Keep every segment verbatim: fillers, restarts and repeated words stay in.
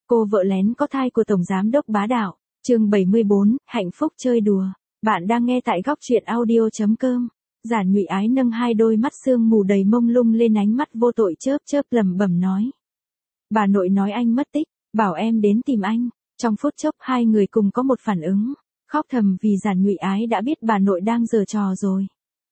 Cô vợ lén có thai của Tổng Giám đốc bá đạo. Chương bảy mươi bốn, hạnh phúc chơi đùa. Bạn đang nghe tại góc truyện audio chấm com. Giản Nhụy Ái nâng hai đôi mắt sương mù đầy mông lung lên, ánh mắt vô tội chớp chớp lẩm bẩm nói. Bà nội nói anh mất tích, bảo em đến tìm anh. Trong phút chốc hai người cùng có một phản ứng, khóc thầm vì Giản Nhụy Ái đã biết bà nội đang giở trò rồi.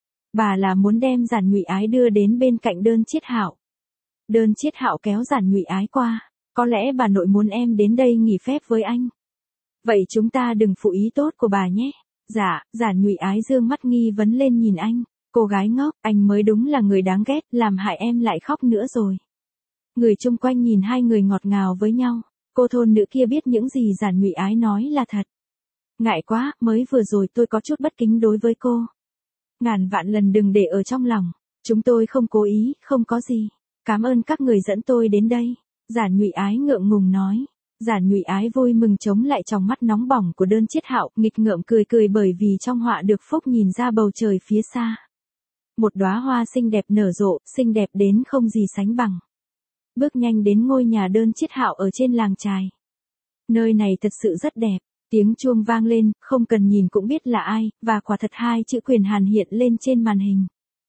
Bà là muốn đem Giản Nhụy Ái đưa đến bên cạnh Đơn Chiết Hạo. Đơn Chiết Hạo kéo Giản Nhụy Ái qua. Có lẽ bà nội muốn em đến đây nghỉ phép với anh. Vậy chúng ta đừng phụ ý tốt của bà nhé. Dạ, Giản Nhụy Ái dương mắt nghi vấn lên nhìn anh. Cô gái ngốc, anh mới đúng là người đáng ghét, làm hại em lại khóc nữa rồi. Người chung quanh nhìn hai người ngọt ngào với nhau. Cô thôn nữ kia biết những gì Giản Nhụy Ái nói là thật. Ngại quá, mới vừa rồi tôi có chút bất kính đối với cô. Ngàn vạn lần đừng để ở trong lòng. Chúng tôi không cố ý, không có gì. Cảm ơn các người dẫn tôi đến đây. Giản Nhụy Ái ngượng ngùng nói. Giản Nhụy Ái vui mừng chống lại trong mắt nóng bỏng của Đơn Chiết Hạo, nghịch ngợm cười cười bởi vì trong họa được phúc nhìn ra bầu trời phía xa. Một đóa hoa xinh đẹp nở rộ, xinh đẹp đến không gì sánh bằng. Bước nhanh đến ngôi nhà Đơn Chiết Hạo ở trên làng chài. Nơi này thật sự rất đẹp. Tiếng chuông vang lên, không cần nhìn cũng biết là ai, và quả thật hai chữ Quyền Hàn hiện lên trên màn hình.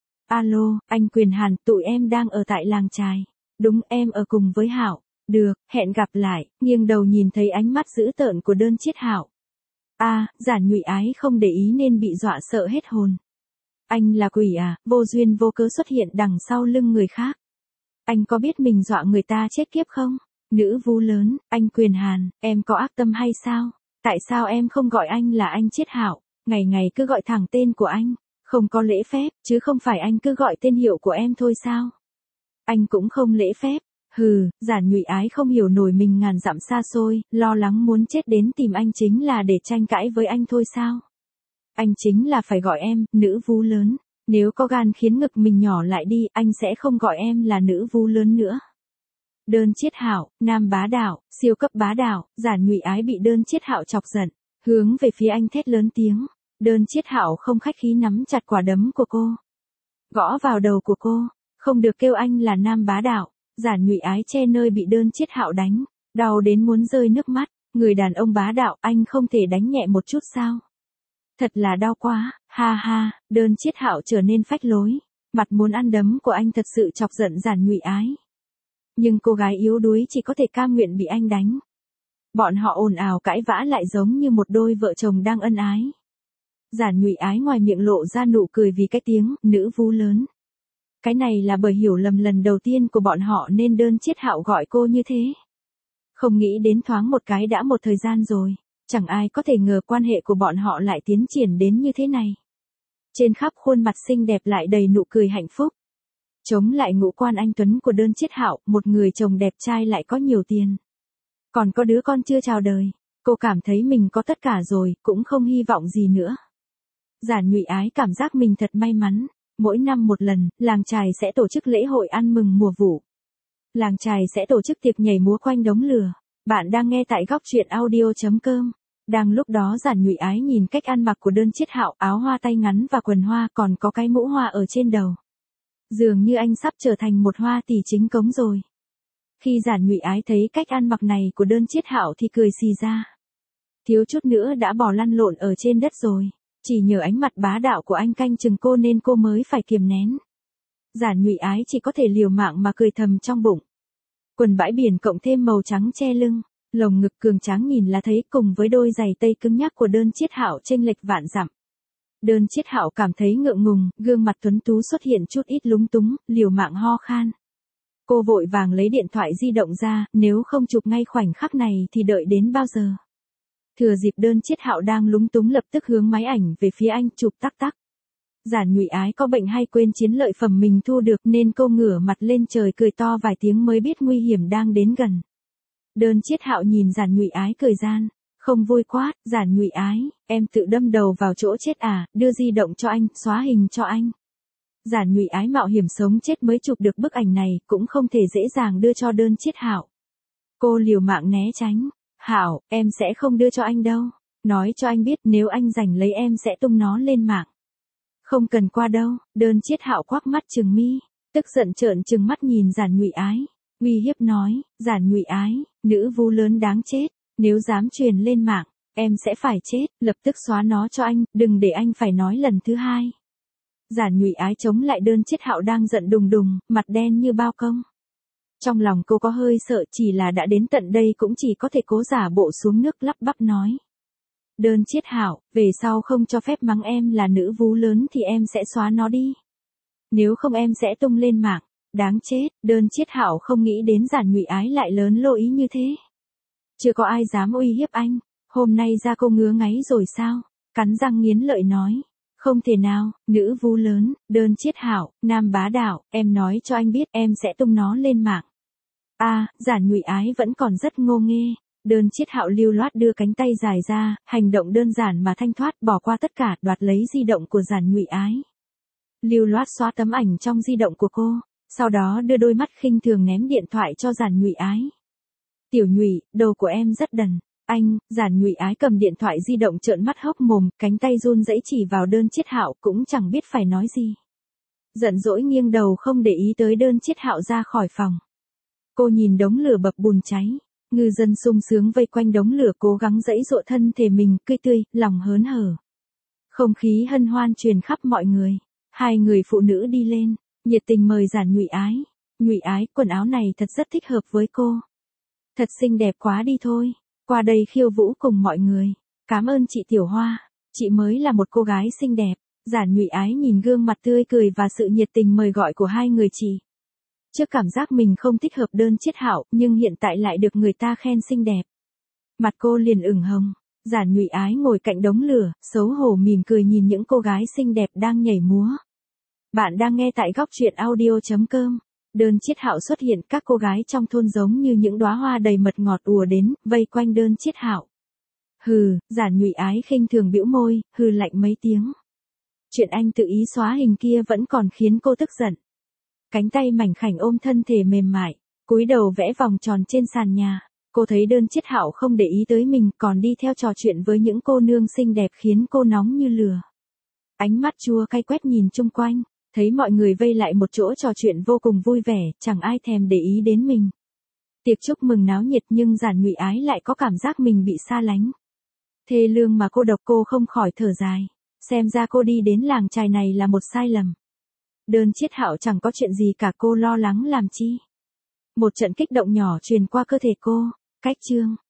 Alo, anh Quyền Hàn, tụi em đang ở tại làng chài. Đúng, em ở cùng với Hạo. Được, hẹn gặp lại. Nghiêng đầu nhìn thấy ánh mắt dữ tợn của Đơn Chiết Hạo. A, à, Giản Nhụy Ái không để ý nên bị dọa sợ hết hồn. Anh là quỷ à, vô duyên vô cớ xuất hiện đằng sau lưng người khác. Anh có biết mình dọa người ta chết kiếp không? Nữ vú lớn, anh Quyền Hàn, em có ác tâm hay sao? Tại sao em không gọi anh là anh Chiết Hạo, ngày ngày cứ gọi thẳng tên của anh, không có lễ phép, chứ không phải anh cứ gọi tên hiệu của em thôi sao? Anh cũng không lễ phép. Hừ, Giản Nhụy Ái không hiểu nổi mình ngàn dặm xa xôi, lo lắng muốn chết đến tìm anh chính là để tranh cãi với anh thôi sao? Anh chính là phải gọi em, nữ vú lớn. Nếu có gan khiến ngực mình nhỏ lại đi, anh sẽ không gọi em là nữ vú lớn nữa. Đơn Chiết Hạo, nam bá đạo, siêu cấp bá đạo. Giản Nhụy Ái bị Đơn Chiết Hạo chọc giận, hướng về phía anh thét lớn tiếng. Đơn Chiết Hạo không khách khí nắm chặt quả đấm của cô, gõ vào đầu của cô. Không được kêu anh là nam bá đạo. Giản Nhụy Ái che nơi bị Đơn Chiết Hạo đánh, đau đến muốn rơi nước mắt. Người đàn ông bá đạo, anh không thể đánh nhẹ một chút sao? Thật là đau quá, ha ha. Đơn Chiết Hạo trở nên phách lối, mặt muốn ăn đấm của anh thật sự chọc giận Giản Nhụy Ái. Nhưng cô gái yếu đuối chỉ có thể cam nguyện bị anh đánh. Bọn họ ồn ào cãi vã lại giống như một đôi vợ chồng đang ân ái. Giản Nhụy Ái ngoài miệng lộ ra nụ cười vì cái tiếng nữ vú lớn. Cái này là bởi hiểu lầm lần đầu tiên của bọn họ nên Đơn Chiết Hạo gọi cô như thế. Không nghĩ đến thoáng một cái đã một thời gian rồi, chẳng ai có thể ngờ quan hệ của bọn họ lại tiến triển đến như thế này. Trên khắp khuôn mặt xinh đẹp lại đầy nụ cười hạnh phúc. Chống lại ngũ quan anh tuấn của Đơn Chiết Hạo, một người chồng đẹp trai lại có nhiều tiền. Còn có đứa con chưa chào đời, cô cảm thấy mình có tất cả rồi, cũng không hy vọng gì nữa. Giản Nhụy Ái cảm giác mình thật may mắn. Mỗi năm một lần, làng chài sẽ tổ chức lễ hội ăn mừng mùa vụ. Làng chài sẽ tổ chức tiệc nhảy múa quanh đống lửa. Bạn đang nghe tại góc truyện audio chấm com. Đang lúc đó Giản Nhụy Ái nhìn cách ăn mặc của Đơn Chiết Hạo, áo hoa tay ngắn và quần hoa, còn có cái mũ hoa ở trên đầu. Dường như anh sắp trở thành một hoa tỷ chính cống rồi. Khi Giản Nhụy Ái thấy cách ăn mặc này của Đơn Chiết Hạo thì cười xì ra. Thiếu chút nữa đã bỏ lăn lộn ở trên đất rồi. Chỉ nhờ ánh mặt bá đạo của anh canh chừng cô nên cô mới phải kiềm nén. Giản Nhụy Ái chỉ có thể liều mạng mà cười thầm trong bụng. Quần bãi biển cộng thêm màu trắng che lưng, lồng ngực cường tráng nhìn là thấy, cùng với đôi giày tây cứng nhắc của Đơn Chiết Hạo chênh lệch vạn dặm. Đơn Chiết Hạo cảm thấy ngượng ngùng, gương mặt tuấn tú xuất hiện chút ít lúng túng, liều mạng ho khan. Cô vội vàng lấy điện thoại di động ra, nếu không chụp ngay khoảnh khắc này thì đợi đến bao giờ? Thừa dịp Đơn Chiết Hạo đang lúng túng lập tức hướng máy ảnh về phía anh chụp tắc tắc. Giản Nhụy Ái có bệnh hay quên chiến lợi phẩm mình thu được nên cô ngửa mặt lên trời cười to vài tiếng mới biết nguy hiểm đang đến gần. Đơn Chiết Hạo nhìn Giản Nhụy Ái cười gian, không vui quát, Giản Nhụy Ái, em tự đâm đầu vào chỗ chết à, đưa di động cho anh, xóa hình cho anh. Giản Nhụy Ái mạo hiểm sống chết mới chụp được bức ảnh này, cũng không thể dễ dàng đưa cho Đơn Chiết Hạo. Cô liều mạng né tránh. Hảo, em sẽ không đưa cho anh đâu. Nói cho anh biết nếu anh giành lấy em sẽ tung nó lên mạng. Không cần qua đâu. Đơn Chiết Hạo quắc mắt trừng mi, tức giận trợn trừng mắt nhìn Giản Nhụy Ái. uy hiếp nói, Giản Nhụy Ái, nữ vu lớn đáng chết, nếu dám truyền lên mạng, em sẽ phải chết, lập tức xóa nó cho anh, đừng để anh phải nói lần thứ hai. Giản Nhụy Ái chống lại Đơn Chiết Hạo đang giận đùng đùng, mặt đen như bao công. Trong lòng cô có hơi sợ, chỉ là đã đến tận đây cũng chỉ có thể cố giả bộ xuống nước lắp bắp nói. Đơn Chiết Hạo, về sau không cho phép mắng em là nữ vú lớn thì em sẽ xóa nó đi. Nếu không em sẽ tung lên mạng. Đáng chết, Đơn Chiết Hạo không nghĩ đến Giản Nhụy Ái lại lớn lô ý như thế. Chưa có ai dám uy hiếp anh, hôm nay ra cô ngứa ngáy rồi sao? Cắn răng nghiến lợi nói. Không thể nào, nữ vú lớn, Đơn Chiết Hạo, nam bá đạo, em nói cho anh biết em sẽ tung nó lên mạng. A, à, Giản Nhụy Ái vẫn còn rất ngô nghê. Đơn Chiết Hạo lưu loát đưa cánh tay dài ra, hành động đơn giản mà thanh thoát, bỏ qua tất cả, đoạt lấy di động của Giản Nhụy Ái. Lưu loát xóa tấm ảnh trong di động của cô, sau đó đưa đôi mắt khinh thường ném điện thoại cho Giản Nhụy Ái. Tiểu Nhụy, đầu của em rất đần. Anh, Giản Nhụy Ái cầm điện thoại di động trợn mắt hốc mồm, cánh tay run rẩy chỉ vào Đơn Chiết Hạo, cũng chẳng biết phải nói gì. Giận dỗi nghiêng đầu không để ý tới Đơn Chiết Hạo ra khỏi phòng. Cô nhìn đống lửa bập bùn cháy, ngư dân sung sướng vây quanh đống lửa cố gắng giãy giụa thân thể mình, cười tươi, lòng hớn hở. Không khí hân hoan truyền khắp mọi người. Hai người phụ nữ đi lên, nhiệt tình mời Giản Nhụy Ái. Nhụy Ái, quần áo này thật rất thích hợp với cô. Thật xinh đẹp quá đi thôi. Qua đây khiêu vũ cùng mọi người. Cảm ơn chị Tiểu Hoa. Chị mới là một cô gái xinh đẹp. Giản Nhụy Ái nhìn gương mặt tươi cười và sự nhiệt tình mời gọi của hai người chị. Trước cảm giác mình không thích hợp Đơn Chiết Hạo, nhưng hiện tại lại được người ta khen xinh đẹp. Mặt cô liền ửng hồng. Giản Nhụy Ái ngồi cạnh đống lửa, xấu hổ mỉm cười nhìn những cô gái xinh đẹp đang nhảy múa. Bạn đang nghe tại góc truyện audio chấm com. Đơn Chiết Hạo xuất hiện, các cô gái trong thôn giống như những đóa hoa đầy mật ngọt ùa đến, vây quanh Đơn Chiết Hạo. Hừ, Giản Nhụy Ái khinh thường bĩu môi, hừ lạnh mấy tiếng. Chuyện anh tự ý xóa hình kia vẫn còn khiến cô tức giận. Cánh tay mảnh khảnh ôm thân thể mềm mại, cúi đầu vẽ vòng tròn trên sàn nhà. Cô thấy Đơn Chiết Hạo không để ý tới mình, còn đi theo trò chuyện với những cô nương xinh đẹp khiến cô nóng như lửa. Ánh mắt chua cay quét nhìn chung quanh, thấy mọi người vây lại một chỗ trò chuyện vô cùng vui vẻ, chẳng ai thèm để ý đến mình. Tiệc chúc mừng náo nhiệt nhưng Giản Nhụy Ái lại có cảm giác mình bị xa lánh. Thê lương mà cô độc, cô không khỏi thở dài. Xem ra cô đi đến làng chài này là một sai lầm. Đơn Chiết Hạo chẳng có chuyện gì cả, cô lo lắng làm chi. Một trận kích động nhỏ truyền qua cơ thể cô. Cách chương